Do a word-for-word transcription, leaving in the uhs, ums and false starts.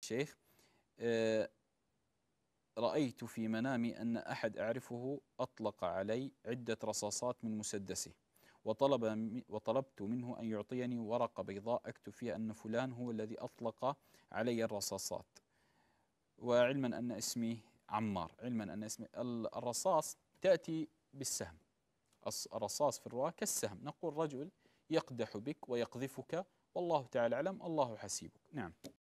الشيخ، آه، رأيت في منامي أن أحد أعرفه أطلق علي عدة رصاصات من مسدسه، وطلب وطلبت منه أن يعطيني ورقة بيضاء أكتب فيها أن فلان هو الذي أطلق علي الرصاصات، وعلما أن اسمي عمار، علما أن اسمي الرصاص تأتي بالسهم، الرصاص في الرواية كالسهم، نقول رجل يقدح بك ويقذفك والله تعالى أعلم، الله حسيبك. نعم.